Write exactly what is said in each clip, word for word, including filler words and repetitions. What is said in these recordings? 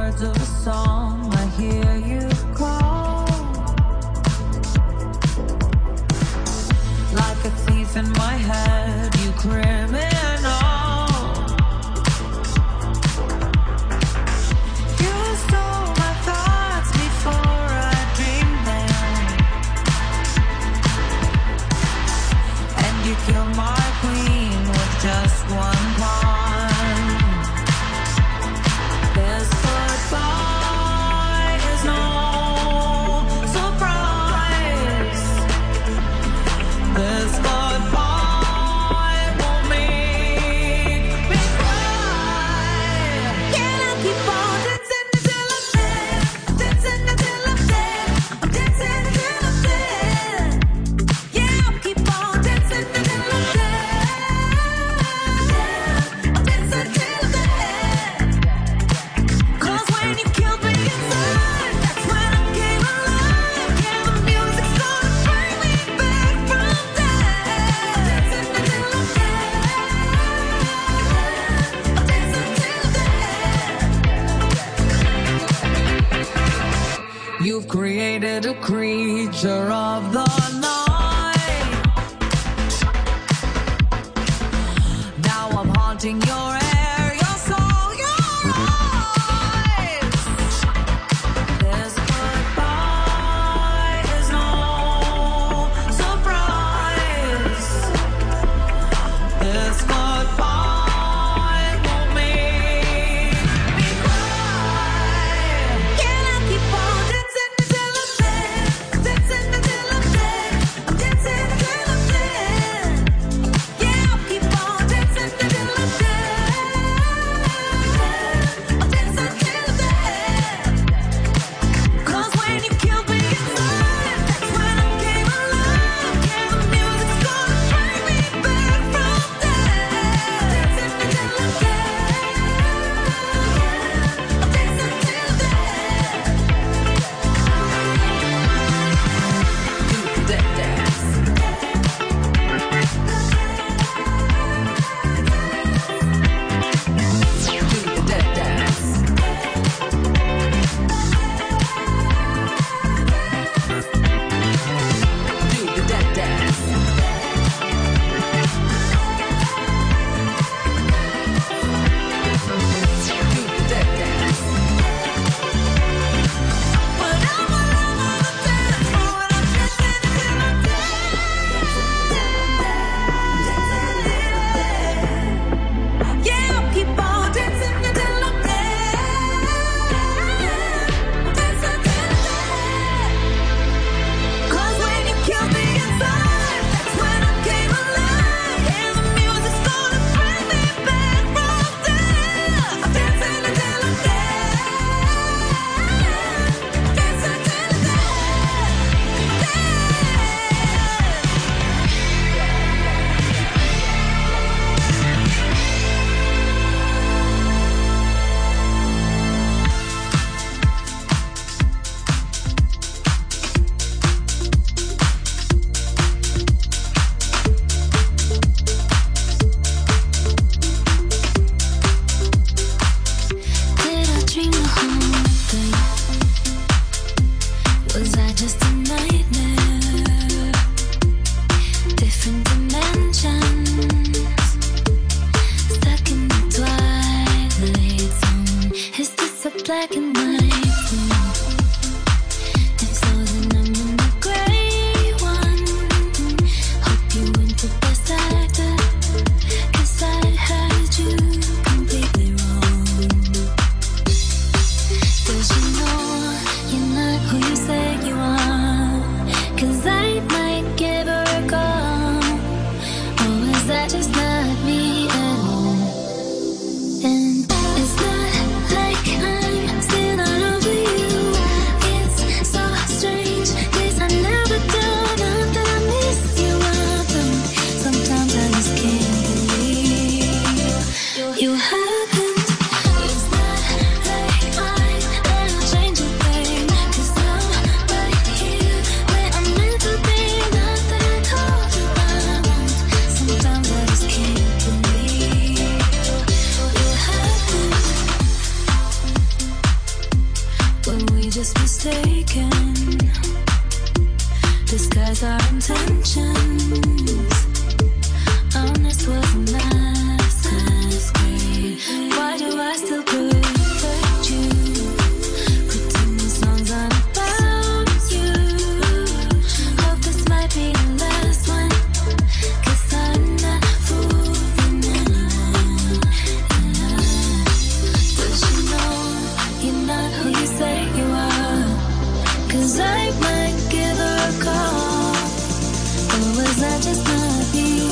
words of a song, I hear you call. Like a thief in my head, you criminal. You stole my thoughts before I dreamed them, and you killed my queen with just one pawn. This goodbye is no surprise. This goodbye won't make me cry. Can I keep on dancing until I'm dead? Dancing until I'm dead. I'm dancing until I'm dead. Yeah, I'll keep on dancing until I'm dead. I'm dancing till I'm dead. 'Cause when you killed me inside, that's when I came alive. Yeah, the music's gonna bring me back from death. Dancing until I'm dead. I'm dancing till I'm dead. You've created a creature of the night. Now I'm haunting your air, your soul, your eyes. This goodbye is no surprise. This goodbye won't make me cry. Can I keep on dancing until I'm dead? Dancing until I'm dead. I'm dancing until I'm dead. Yeah, I'll keep on dancing until I'm dead. I'm dancing till I'm dead. 'Cause when you killed me inside, that's when I came alive. Yeah, the music's gonna bring me back from death. Dancing until I'm dead. I'm dancing till I'm dead. Do that dance. Do that dance. Do that dance. Do that dance. When I'm alone on the dance floor and I'm dancing until I'm dead. Yeah, I'll keep on dancing until I'm dead. Dancing till I'm dead. 'Cause when you killed me inside, that's when I came alive. Yeah, the music's gonna bring me back from death. I'm dancing until I'm dead. Dancing till I'm dead. Did I dream the whole thing? Was I just a nightmare? Different dimensions, stuck in the twilight zone. Is this a black and white room? If so, then I'm in the gray one. Hope you went the best actor, 'cause I heard you completely wrong. Does you know you're not who you say you are? 'Cause I might give her a call. Or is that just not me at all? And it's not like I'm still just mistaken. Disguise our intentions. Honest wasn't nice as great. Why do I still protect you? Pretend the songs aren't about you. Hope this might be the last one, 'cause I'm not fooling anyone. But you know you're not who you say you are, 'cause I might give her a call. Or was that just not feeling?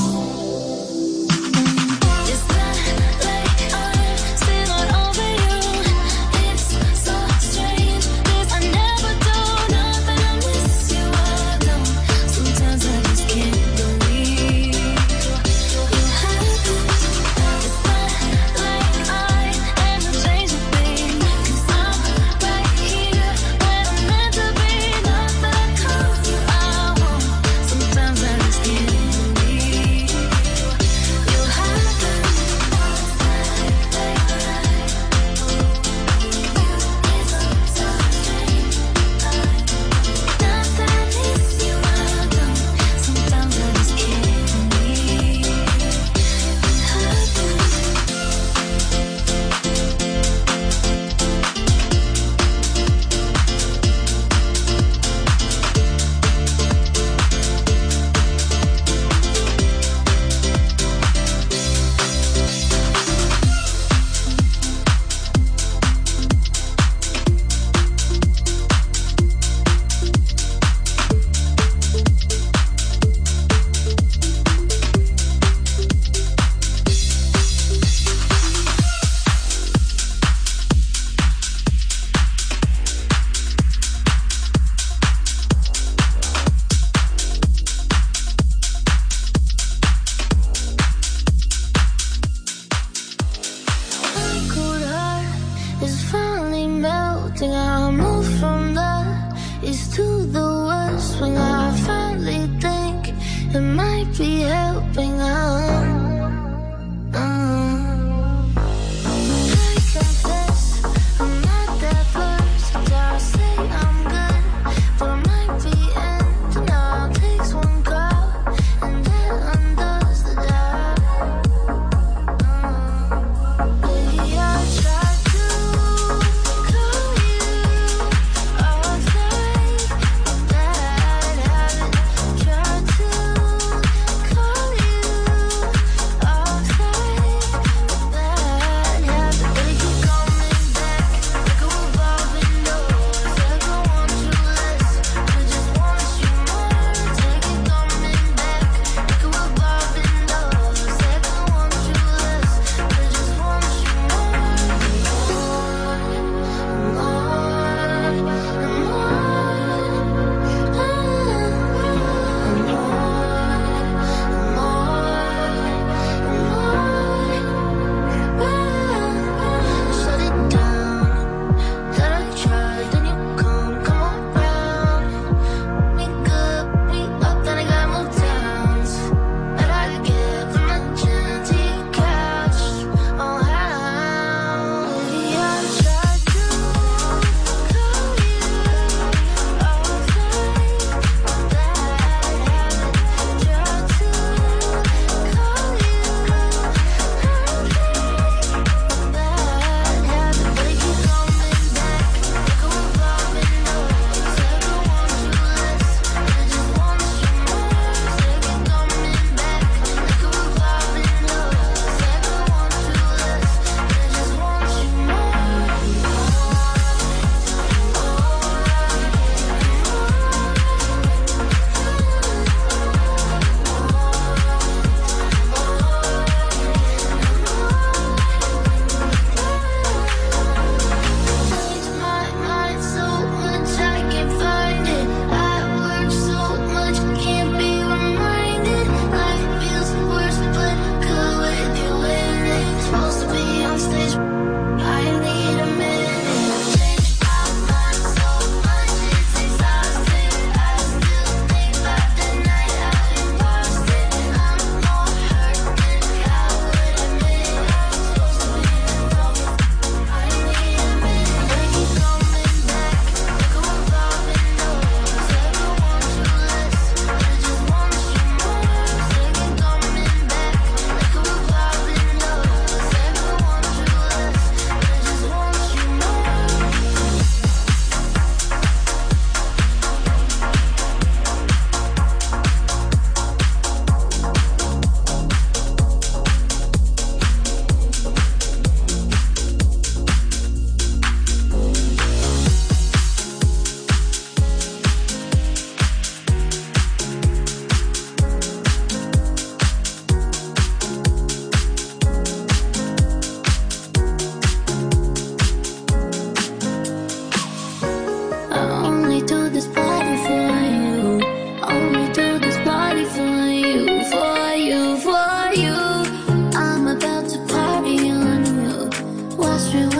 It's not like I'm still not over you. It's so strange, 'cause I never do nothing. I miss you, I don't. Sometimes I just can't believe you happened. It's not like I am a change of thing, 'cause I'm right here when I'm meant to be. Not that I call you, I won't. Sometimes I just can't believe you happened. Not that I miss you, I don't. Sometimes I just can't believe you happened. My cold heart is finally melting. I move from the east to the west when I finally think it might be helping out. Mm. I confess I'm not that versatile. Say I'm good, but I might be ending. All takes one call and that undoes the job. Baby, I tried to call you off the way, a bad habit. Tried to call you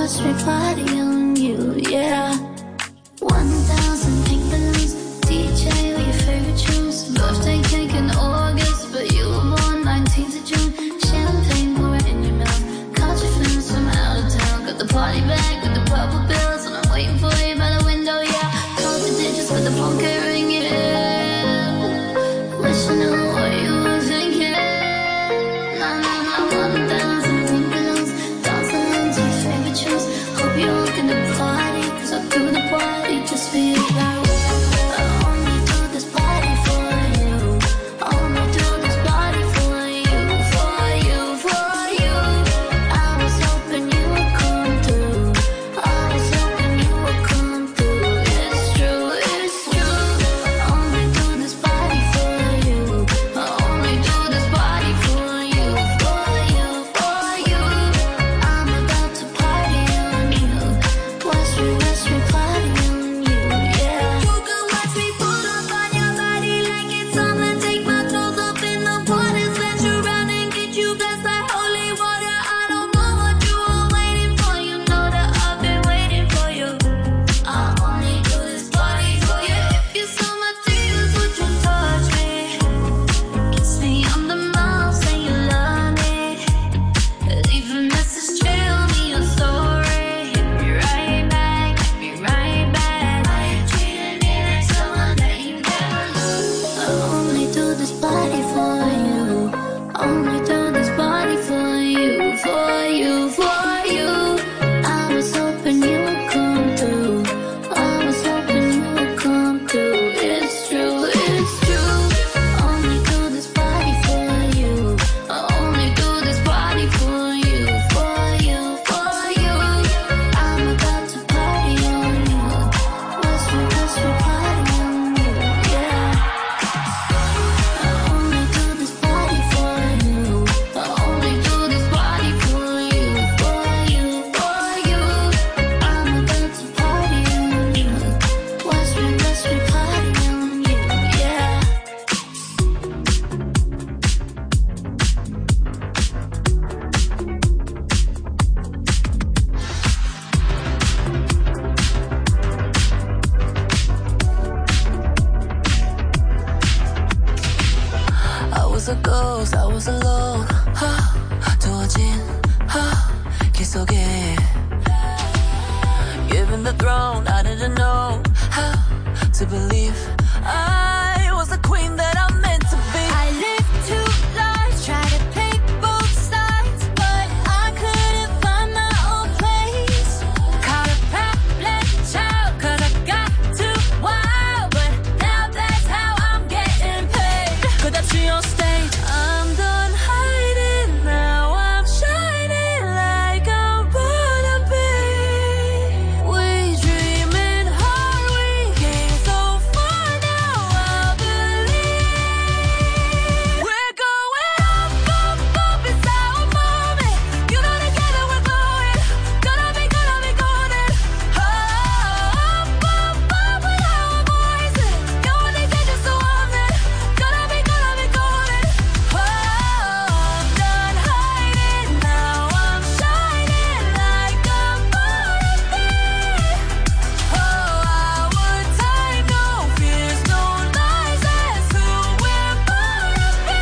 watch me party on you, yeah. One thousand pink balloons, D J with your favorite tunes. Birthday cake in August, but you were born nineteenth of June. Champagne pouring in your mouth, caught your friends from out of town. Got the party bag with the purple bills, and I'm waiting for you by the window, yeah. Count the digits, got the phone ringing in. Wish I knew what you were thinking. Nah, nah, nah, one thousand pink balloons, dancing into your favorite tunes. Hope you're all gonna party, cause I do the party just for you. I only do this party for you. Only do this party for you, for you, for you. I was hoping you would come through. I was hoping you would come through. It's true, it's true. Only do this party for you. I only do this party for you, for you, for you. I'm about to party on you. Watch me, watch me party on you, yeah. You can watch me pull up on your body like it's summer. Take my clothes off in the water, splash around and get you blessed like holy water. I don't know what you were waiting for. You know that I've been waiting for you. I only do this party for you. If you saw my tears, would you touch me? Kiss me on the mouth, say you love me. Leave a message, tell me your story. Hit me right back, hit me right back. I ain't treating me like someone that you never lose. I only do this party for you. Only do this party for you, for you, for you. I was hoping you would come through. I was hoping you would come through. It's true, it's true. Only do this party for you. I only do this party for you, for you, for you. I'm about to party on you. Watch me, watch me party on you, yeah. I only do this party for you. I only do this party for you, for you, for you. I'm about to party on you. Watch me, watch me party on you, yeah. I was a ghost, I was alone. 두어진 길 속에 given the throne, I didn't know how to believe I was the queen that I'm meant to be. I lived two lives, tried to pick both sides, but I couldn't find my own place. Caught a problem child, cause I got too wild, but now that's how I'm getting paid. 끝없이 on stage, I'm done hiding, now I'm shining like I'm born to be. We dreaming hard, we came so far, now I believe we're going up, up, up, it's our moment. You know together we're glowing, gonna be, gonna be golden. Oh, up, up, up with our voices. You only get just so often, gonna be, gonna be golden. Oh, I'm done hiding, now I'm shining like I'm born to be. Oh, our time, no fears, no lies, that's who we're born to be.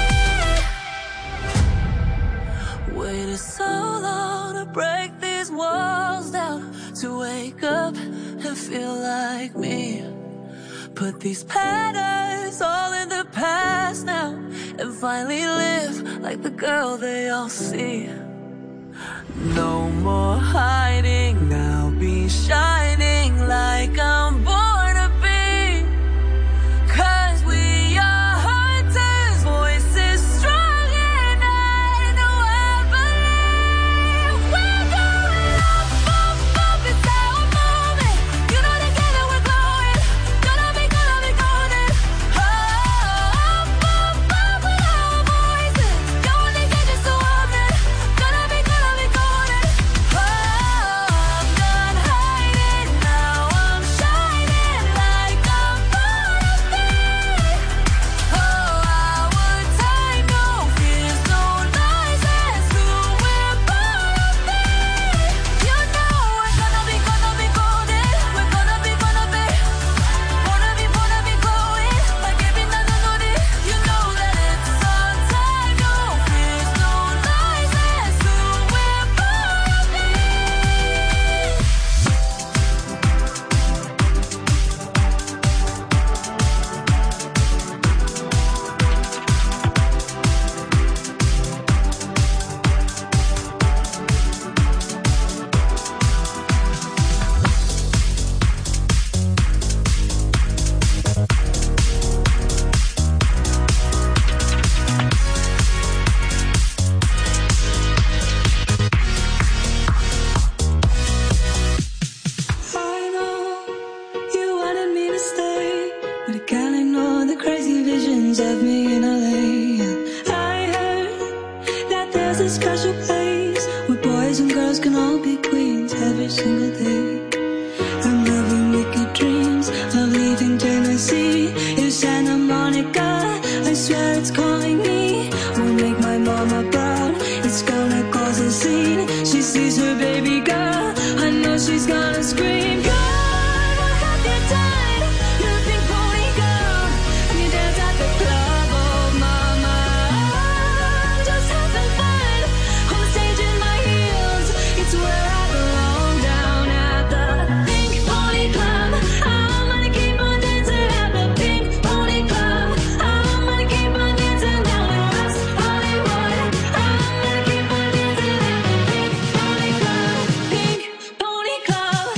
Waited so long to break these walls down, to wake up and feel like me. Put these patterns all in the past now, and finally live like the girl they all see. No more hiding, I'll be shining like I'm born to be. Cause we are hunters, voices strong, and I know I believe we're going up, up, up, it's our moment. You know together we're glowing, gonna be, gonna be golden. Oh, up, up, up with our voices. You only get just so often, gonna be, gonna be golden. Oh, girls can all be queens every single day. I'm having wicked dreams of leaving Tennessee. It's Santa Monica, I swear it's calling me. Won't make my mama proud, it's gonna cause a scene. She sees her baby girl, I know she's gonna scream. God, what have you done? You're a pink pony girl, and you dance at the club. Oh mama, I'm just having fun on the stage in my heels. It's where I belong, down at the Pink Pony Club. I'm gonna keep on dancing at the Pink Pony Club. I'm gonna keep on dancing down in West Hollywood. I'm gonna keep on dancing at the Pink Pony Club. Pink Pony Club.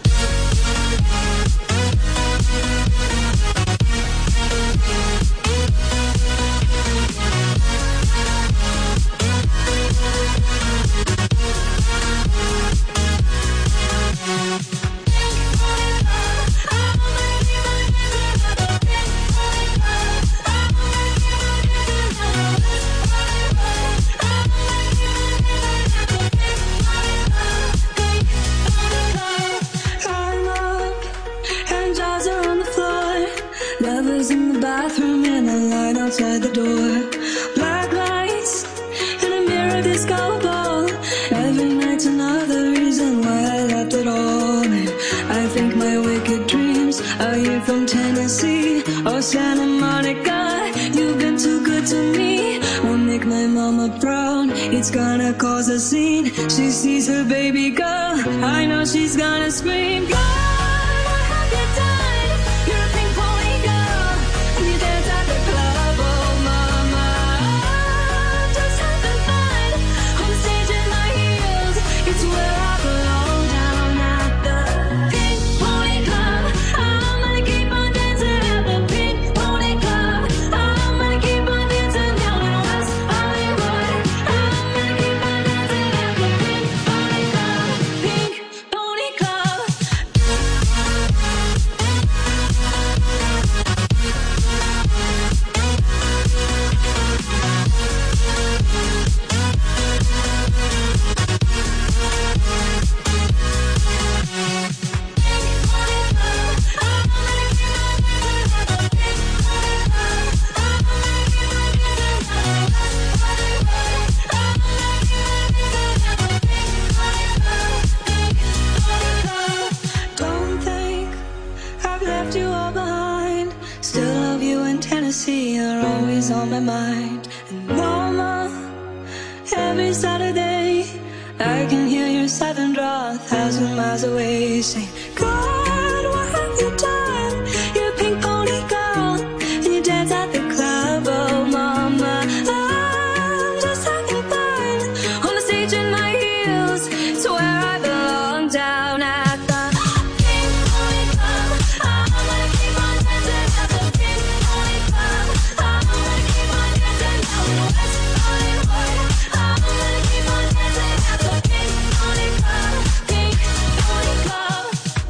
I'm up and jaws are on the floor. Lovers in the bathroom and a line outside the door. Black lights and a mirror disco ball. Every night's another reason why I left it all. And I think my wicked dreams are here from Tennessee or Santa Monica. You've been too good to me. Won't make my mama proud, it's gonna cause a scene. She sees her baby girl, I know she's gonna scream. God, what have you done? You're a pink pony girl, and you dance at the club. Oh mama, I'm just having fun on the stage in my heels. It's where I belong, down at the Pink Pony Club. I'm gonna keep on dancing at the Pink Pony Club. I'm gonna keep on dancing down in West Hollywood. I'm gonna keep on dancing at the Pink Pony Club. Pink Pony Club. Don't think I've left you all behind. Still love you in Tennessee, you're always on my mind. And mama, every Saturday I can hear your southern draw a thousand miles away, saying, God, what have you done? You're a pink pony girl, and you dance at the club. Oh mama, I'm just having fun on the stage in my heels. It's where I belong, down at the Pink Pony Club. I'm gonna keep on dancing at the Pink Pony Club. I'm gonna keep on dancing down in West Hollywood. I'm gonna keep on dancing at the Pink Pony Club. Pink Pony Club.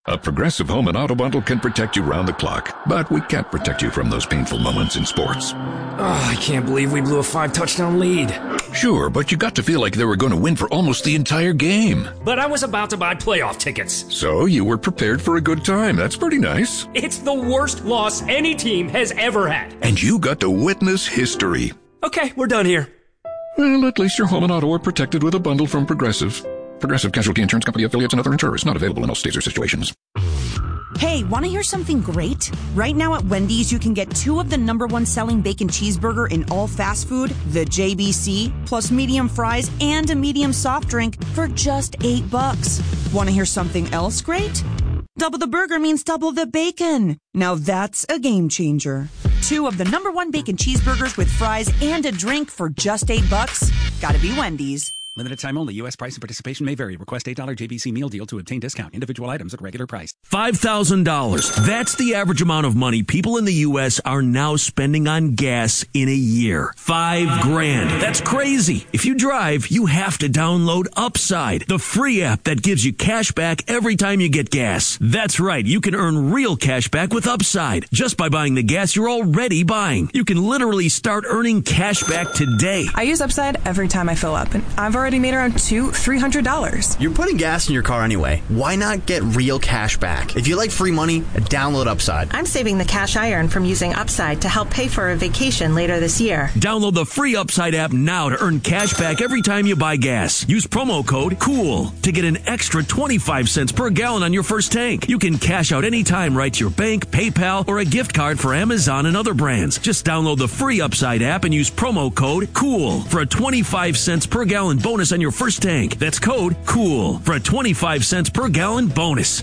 A Progressive Home and Auto Bundle can protect you round the clock, but we can't protect you from those painful moments in sports. Oh, I can't believe we blew a five-touchdown lead. Sure, but you got to feel like they were going to win for almost the entire game. But I was about to buy playoff tickets. So you were prepared for a good time. That's pretty nice. It's the worst loss any team has ever had. And you got to witness history. Okay, we're done here. Well, at least your home and auto are protected with a bundle from Progressive. Progressive Casualty Insurance Company affiliates and other insurers. Not available in all states or situations. Hey, want to hear something great? Right now at Wendy's, you can get two of the number one selling bacon cheeseburger in all fast food, the J B C, plus medium fries and a medium soft drink for just eight bucks. Want to hear something else great? Double the burger means double the bacon. Now that's a game changer. Two of the number one bacon cheeseburgers with fries and a drink for just eight bucks. Gotta be Wendy's. Limited time only. U S price and participation may vary. Request eight dollars J B C meal deal to obtain discount. Individual items at regular price. five thousand dollars. That's the average amount of money people in the U S are now spending on gas in a year. Five grand. That's crazy. If you drive, you have to download Upside, the free app that gives you cash back every time you get gas. That's right. You can earn real cash back with Upside just by buying the gas you're already buying. You can literally start earning cash back today. I use Upside every time I fill up, and I've already already made around two, three hundred dollars. You're putting gas in your car anyway. Why not get real cash back? If you like free money, download Upside. I'm saving the cash I earn from using Upside to help pay for a vacation later this year. Download the free Upside app now to earn cash back every time you buy gas. Use promo code COOL to get an extra twenty-five cents per gallon on your first tank. You can cash out anytime right to your bank, PayPal, or a gift card for Amazon and other brands. Just download the free Upside app and use promo code COOL for a twenty-five cents per gallon bonus on your first tank. That's code COOL for a twenty-five cents per gallon bonus.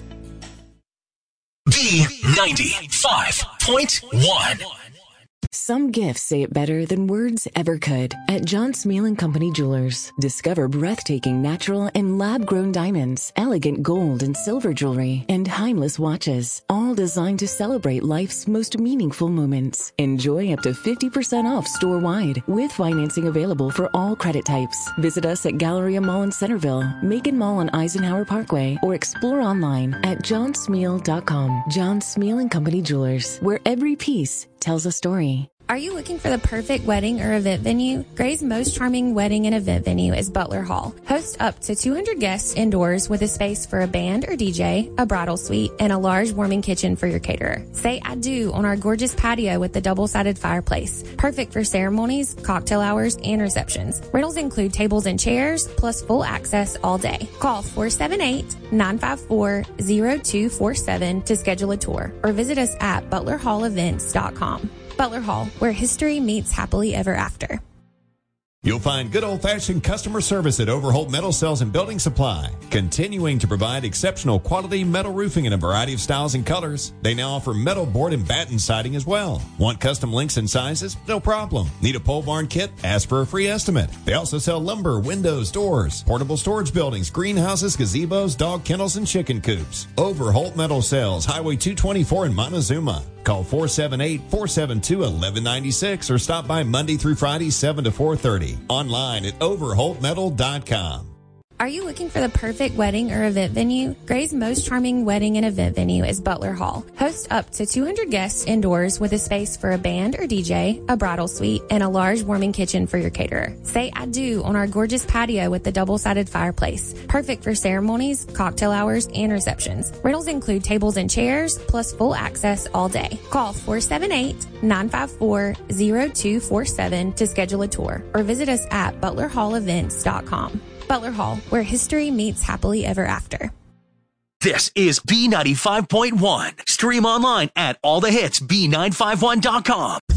B ninety-five point one. Some gifts say it better than words ever could. At John Smeal and Company Jewelers, discover breathtaking natural and lab-grown diamonds, elegant gold and silver jewelry, and timeless watches, all designed to celebrate life's most meaningful moments. Enjoy up to fifty percent off store-wide, with financing available for all credit types. Visit us at Galleria Mall in Centerville, Macon Mall on Eisenhower Parkway, or explore online at john smeal dot com. John Smeal and Company Jewelers, where every piece tells a story. Are you looking for the perfect wedding or event venue? Gray's most charming wedding and event venue is Butler Hall. Host up to two hundred guests indoors with a space for a band or D J, a bridal suite, and a large warming kitchen for your caterer. Say I do on our gorgeous patio with the double-sided fireplace. Perfect for ceremonies, cocktail hours, and receptions. Rentals include tables and chairs, plus full access all day. Call four seven eight, nine five four, zero two four seven to schedule a tour, or visit us at butler hall events dot com. Butler Hall, where history meets happily ever after. You'll find good old-fashioned customer service at Overholt Metal Sales and Building Supply, continuing to provide exceptional quality metal roofing in a variety of styles and colors. They now offer metal board and batten siding as well. Want custom links and sizes? No problem. Need a pole barn kit? Ask for a free estimate. They also sell lumber, windows, doors, portable storage buildings, greenhouses, gazebos, dog kennels, and chicken coops. Overholt Metal Sales, Highway two twenty-four in Montezuma. Call four seven eight, four seven two, one one nine six or stop by Monday through Friday, seven to four thirty. Online at overholt metal dot com. Are you looking for the perfect wedding or event venue? Gray's most charming wedding and event venue is Butler Hall. Host up to two hundred guests indoors with a space for a band or D J, a bridal suite, and a large warming kitchen for your caterer. Say I do on our gorgeous patio with the double-sided fireplace. Perfect for ceremonies, cocktail hours, and receptions. Rentals include tables and chairs, plus full access all day. Call four seven eight, nine five four, zero two four seven to schedule a tour, or visit us at butler hall events dot com. Butler Hall, where history meets happily ever after. This is B ninety-five point one. Stream online at all the hits B nine five one dot com.